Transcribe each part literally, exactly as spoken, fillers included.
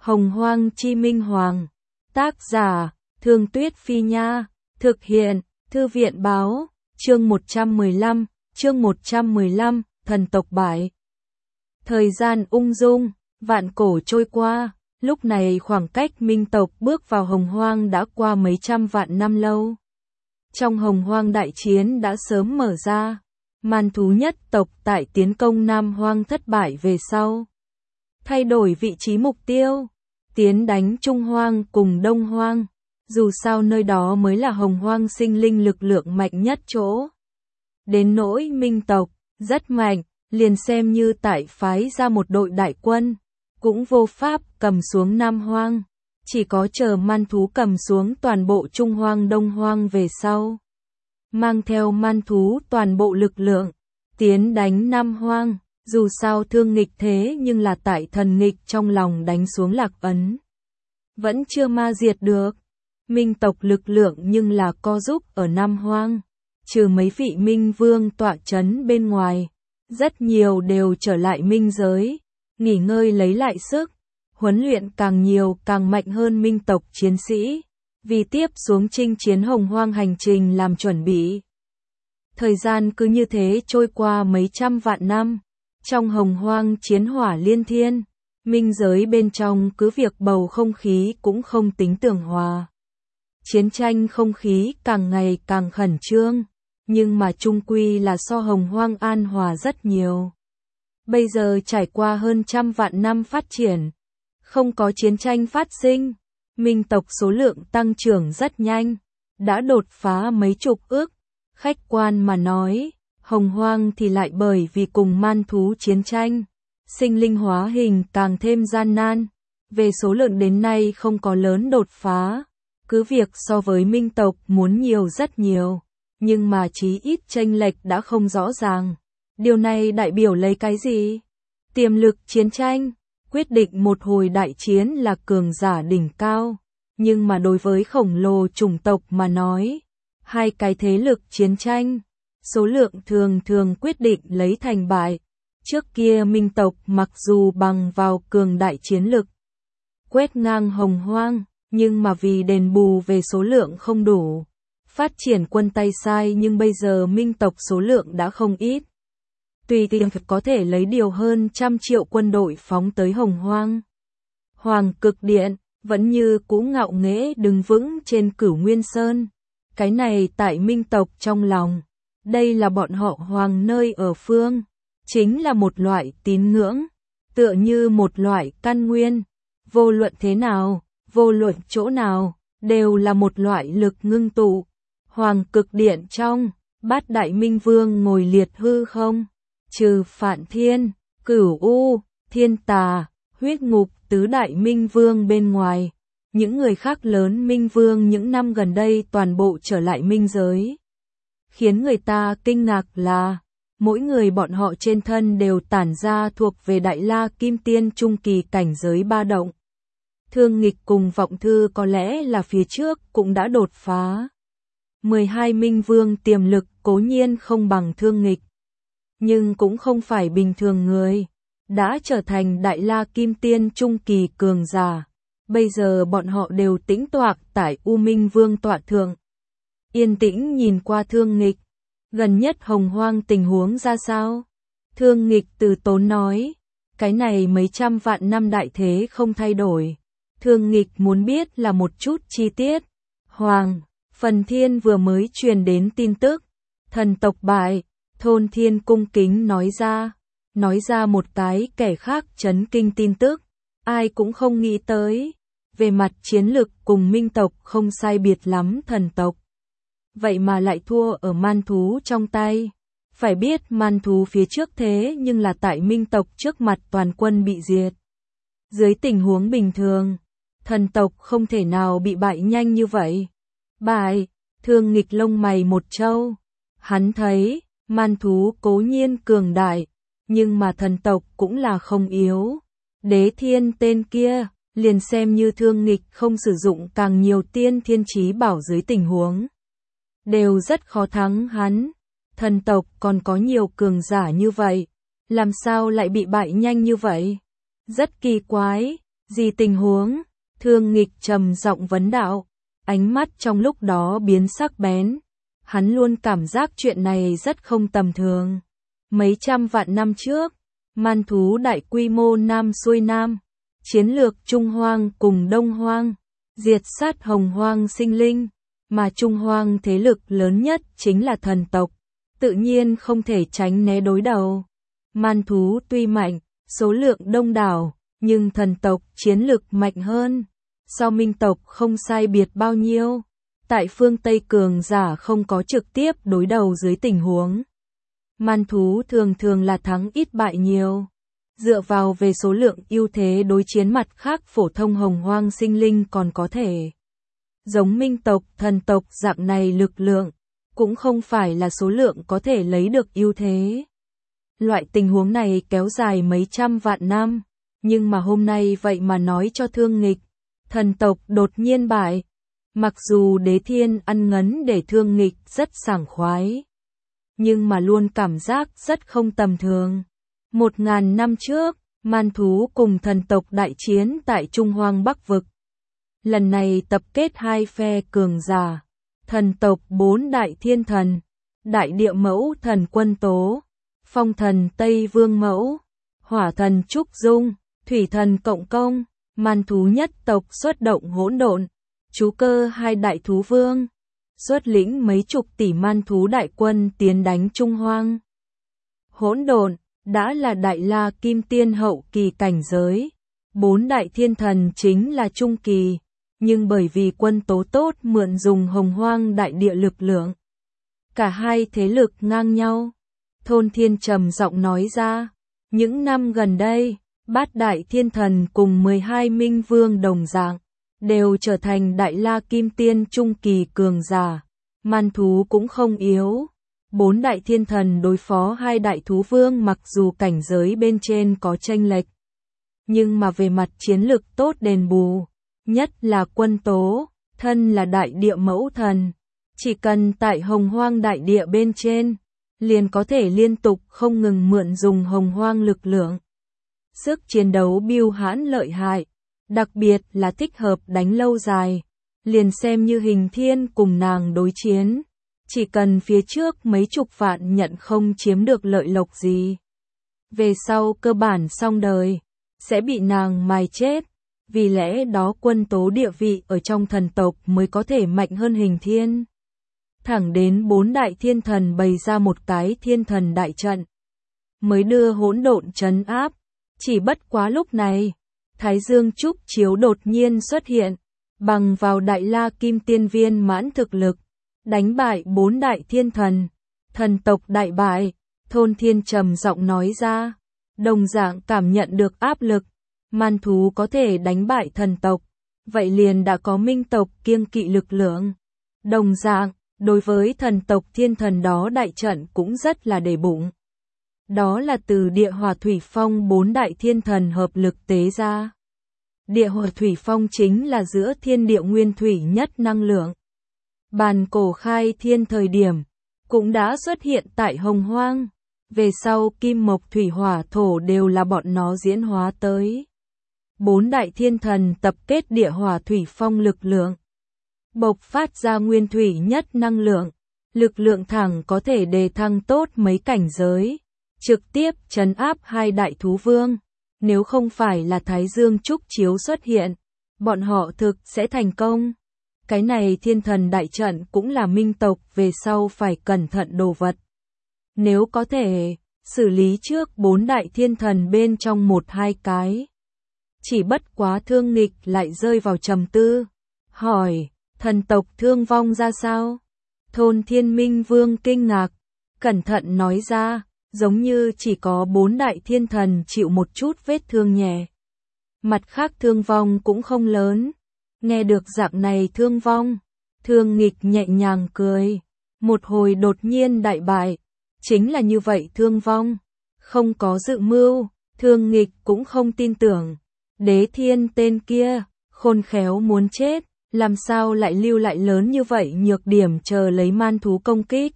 Hồng Hoang Chi Minh Hoàng. Tác giả, Thương Tuyết Phi Nha. Thực hiện, Thư viện Báo. Chương một trăm mười lăm, chương một trăm mười lăm, thần tộc bại. Thời gian ung dung, vạn cổ trôi qua, lúc này khoảng cách Minh tộc bước vào Hồng Hoang đã qua mấy trăm vạn năm lâu. Trong Hồng Hoang đại chiến đã sớm mở ra, man thú nhất tộc tại tiến công Nam Hoang thất bại về sau. Thay đổi vị trí mục tiêu, tiến đánh Trung Hoang cùng Đông Hoang, dù sao nơi đó mới là Hồng Hoang sinh linh lực lượng mạnh nhất chỗ. Đến nỗi Minh tộc, rất mạnh, liền xem như tại phái ra một đội đại quân, cũng vô pháp cầm xuống Nam Hoang, chỉ có chờ man thú cầm xuống toàn bộ Trung Hoang Đông Hoang về sau. Mang theo man thú toàn bộ lực lượng, tiến đánh Nam Hoang, dù sao thương nghịch thế nhưng là tại thần nghịch trong lòng đánh xuống lạc ấn. Vẫn chưa ma diệt được, Minh tộc lực lượng nhưng là co giúp ở Nam Hoang, trừ mấy vị Minh Vương tọa chấn bên ngoài, rất nhiều đều trở lại Minh giới, nghỉ ngơi lấy lại sức, huấn luyện càng nhiều càng mạnh hơn Minh tộc chiến sĩ, vì tiếp xuống chinh chiến Hồng Hoang hành trình làm chuẩn bị. Thời gian cứ như thế trôi qua mấy trăm vạn năm, trong Hồng Hoang chiến hỏa liên thiên, Minh giới bên trong cứ việc bầu không khí cũng không tính tường hòa. Chiến tranh không khí càng ngày càng khẩn trương, nhưng mà chung quy là so Hồng Hoang an hòa rất nhiều. Bây giờ trải qua hơn trăm vạn năm phát triển, không có chiến tranh phát sinh, Minh tộc số lượng tăng trưởng rất nhanh, đã đột phá mấy chục ước. Khách quan mà nói, Hồng Hoang thì lại bởi vì cùng man thú chiến tranh, sinh linh hóa hình càng thêm gian nan, về số lượng đến nay không có lớn đột phá, cứ việc so với Minh tộc muốn nhiều rất nhiều, nhưng mà chí ít chênh lệch đã không rõ ràng. Điều này đại biểu lấy cái gì? Tiềm lực chiến tranh, quyết định một hồi đại chiến là cường giả đỉnh cao, nhưng mà đối với khổng lồ chủng tộc mà nói, hai cái thế lực chiến tranh, số lượng thường thường quyết định lấy thành bại. Trước kia Minh tộc mặc dù bằng vào cường đại chiến lực, quét ngang Hồng Hoang, nhưng mà vì đền bù về số lượng không đủ, phát triển quân tay sai, nhưng bây giờ Minh tộc số lượng đã không ít. Tùy tiện có thể lấy điều hơn trăm triệu quân đội phóng tới Hồng Hoang. Hoàng Cực Điện vẫn như cũ ngạo nghễ đứng vững trên Cửu Nguyên Sơn. Cái này tại Minh tộc trong lòng, đây là bọn họ hoàng nơi ở phương, chính là một loại tín ngưỡng, tựa như một loại căn nguyên. Vô luận thế nào, vô luận chỗ nào, đều là một loại lực ngưng tụ. Hoàng Cực Điện trong, bát đại Minh Vương ngồi liệt hư không, trừ Phạn Thiên, Cửu U, Thiên Tà, Huyết Ngục tứ đại Minh Vương bên ngoài. Những người khác lớn Minh Vương những năm gần đây toàn bộ trở lại Minh giới. Khiến người ta kinh ngạc là, mỗi người bọn họ trên thân đều tản ra thuộc về Đại La Kim Tiên trung kỳ cảnh giới ba động. Thương nghịch cùng Vọng Thư có lẽ là phía trước cũng đã đột phá. mười hai Minh Vương tiềm lực cố nhiên không bằng Thương nghịch, nhưng cũng không phải bình thường người, đã trở thành Đại La Kim Tiên trung kỳ cường giả. Bây giờ bọn họ đều tĩnh tọa tại U Minh Vương tọa thượng. Yên tĩnh nhìn qua Thương nghịch. Gần nhất Hồng Hoang tình huống ra sao? Thương nghịch từ tốn nói. Cái này mấy trăm vạn năm đại thế không thay đổi. Thương nghịch muốn biết là một chút chi tiết. Hoàng, Phần Thiên vừa mới truyền đến tin tức. Thần tộc bại. Thôn Thiên cung kính nói ra. Nói ra một cái kẻ khác chấn kinh tin tức. Ai cũng không nghĩ tới. Về mặt chiến lực cùng Minh tộc không sai biệt lắm thần tộc. Vậy mà lại thua ở man thú trong tay. Phải biết man thú phía trước thế nhưng là tại Minh tộc trước mặt toàn quân bị diệt. Dưới tình huống bình thường, thần tộc không thể nào bị bại nhanh như vậy. Bại, Thương nghịch lông mày một trâu. Hắn thấy, man thú cố nhiên cường đại, nhưng mà thần tộc cũng là không yếu. Đế Thiên tên kia, liền xem như Thương nghịch không sử dụng càng nhiều tiên thiên chí bảo dưới tình huống, đều rất khó thắng hắn. Thần tộc còn có nhiều cường giả như vậy, làm sao lại bị bại nhanh như vậy? Rất kỳ quái, Gì tình huống? Thương Nghịch trầm giọng vấn đạo, ánh mắt trong lúc đó biến sắc bén. Hắn luôn cảm giác chuyện này rất không tầm thường. Mấy trăm vạn năm trước, man thú đại quy mô Nam xuôi Nam, chiến lược Trung Hoang cùng Đông Hoang, diệt sát Hồng Hoang sinh linh, mà Trung Hoang thế lực lớn nhất chính là thần tộc, tự nhiên không thể tránh né đối đầu. Man thú tuy mạnh, số lượng đông đảo, nhưng thần tộc chiến lực mạnh hơn, so minh tộc không sai biệt bao nhiêu. Tại phương Tây cường giả không có trực tiếp đối đầu dưới tình huống, man thú thường thường là thắng ít bại nhiều. Dựa vào về số lượng ưu thế đối chiến mặt khác phổ thông Hồng Hoang sinh linh còn có thể. Giống minh tộc, thần tộc dạng này lực lượng, cũng không phải là số lượng có thể lấy được ưu thế. Loại tình huống này kéo dài mấy trăm vạn năm, nhưng mà hôm nay vậy mà nói cho Thương Nghịch, thần tộc đột nhiên bại. Mặc dù Đế Thiên ăn ngấn để Thương Nghịch rất sảng khoái, nhưng mà luôn cảm giác rất không tầm thường. Một ngàn năm trước, man thú cùng thần tộc đại chiến tại Trung Hoang Bắc Vực. Lần này tập kết hai phe cường giả, thần tộc bốn đại thiên thần, đại địa mẫu thần Quân Tố, phong thần Tây Vương Mẫu, hỏa thần Trúc Dung, thủy thần Cộng Công, man thú nhất tộc xuất động hỗn độn, trú cơ hai đại thú vương, xuất lĩnh mấy chục tỷ man thú đại quân tiến đánh Trung Hoang. Hỗn độn đã là đại la kim tiên hậu kỳ cảnh giới, bốn đại thiên thần chính là trung kỳ, nhưng bởi vì Quân Tố tốt mượn dùng Hồng Hoang đại địa lực lượng, cả hai thế lực ngang nhau. Thôn Thiên trầm giọng nói ra, những năm gần đây, bát đại thiên thần cùng mười hai minh vương đồng dạng, đều trở thành đại la kim tiên trung kỳ cường giả, man thú cũng không yếu. Bốn đại thiên thần đối phó hai đại thú vương mặc dù cảnh giới bên trên có chênh lệch, nhưng mà về mặt chiến lực tốt đền bù, nhất là Quân Tố, thân là đại địa mẫu thần, chỉ cần tại Hồng Hoang đại địa bên trên, liền có thể liên tục không ngừng mượn dùng Hồng Hoang lực lượng. Sức chiến đấu bưu hãn lợi hại, đặc biệt là thích hợp đánh lâu dài, liền xem như Hình Thiên cùng nàng đối chiến. Chỉ cần phía trước mấy chục vạn nhận không chiếm được lợi lộc gì, về sau cơ bản xong đời, sẽ bị nàng mài chết. Vì lẽ đó Quân Tố địa vị ở trong thần tộc mới có thể mạnh hơn Hình Thiên. Thẳng đến bốn đại thiên thần bày ra một cái thiên thần đại trận, mới đưa hỗn độn trấn áp. Chỉ bất quá lúc này, Thái Dương Trúc Chiếu đột nhiên xuất hiện, bằng vào đại la kim tiên viên mãn thực lực, đánh bại bốn đại thiên thần, thần tộc đại bại. Thôn Thiên trầm giọng nói ra, đồng dạng cảm nhận được áp lực, man thú có thể đánh bại thần tộc, vậy liền đã có minh tộc kiêng kỵ lực lượng. Đồng dạng, đối với thần tộc thiên thần đó đại trận cũng rất là để bụng. Đó là từ địa hỏa thủy phong bốn đại thiên thần hợp lực tế ra. Địa hỏa thủy phong chính là giữa thiên địa nguyên thủy nhất năng lượng. Bàn cổ khai thiên thời điểm, cũng đã xuất hiện tại Hồng Hoang. Về sau kim mộc thủy hỏa thổ đều là bọn nó diễn hóa tới. Bốn đại thiên thần tập kết địa hỏa thủy phong lực lượng, bộc phát ra nguyên thủy nhất năng lượng. Lực lượng thẳng có thể đề thăng tốt mấy cảnh giới, trực tiếp trấn áp hai đại thú vương. Nếu không phải là Thái Dương Trúc Chiếu xuất hiện, bọn họ thực sẽ thành công. Cái này thiên thần đại trận cũng là minh tộc về sau phải cẩn thận đồ vật. Nếu có thể, xử lý trước bốn đại thiên thần bên trong một hai cái. Chỉ bất quá Thương Nghịch lại rơi vào trầm tư, hỏi, thần tộc thương vong ra sao? Thôn Thiên Minh Vương kinh ngạc, cẩn thận nói ra, giống như chỉ có bốn đại thiên thần chịu một chút vết thương nhẹ. Mặt khác thương vong cũng không lớn. Nghe được dạng này thương vong, Thương Nghịch nhẹ nhàng cười, một hồi đột nhiên đại bại, chính là như vậy thương vong, không có dự mưu. Thương Nghịch cũng không tin tưởng, Đế Thiên tên kia, khôn khéo muốn chết, làm sao lại lưu lại lớn như vậy nhược điểm chờ lấy man thú công kích.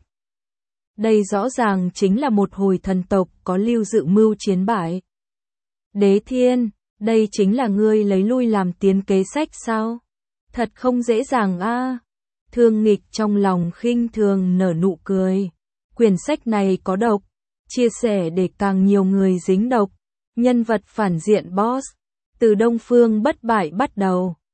Đây rõ ràng chính là một hồi thần tộc có lưu dự mưu chiến bại. Đế Thiên, Đây chính là ngươi lấy lui làm tiến kế sách sao? Thật không dễ dàng a. Thương Nghịch trong lòng khinh thường nở nụ cười. Quyển sách này có độc, chia sẻ để càng nhiều người dính độc. Nhân vật phản diện boss, từ Đông Phương Bất Bại bắt đầu.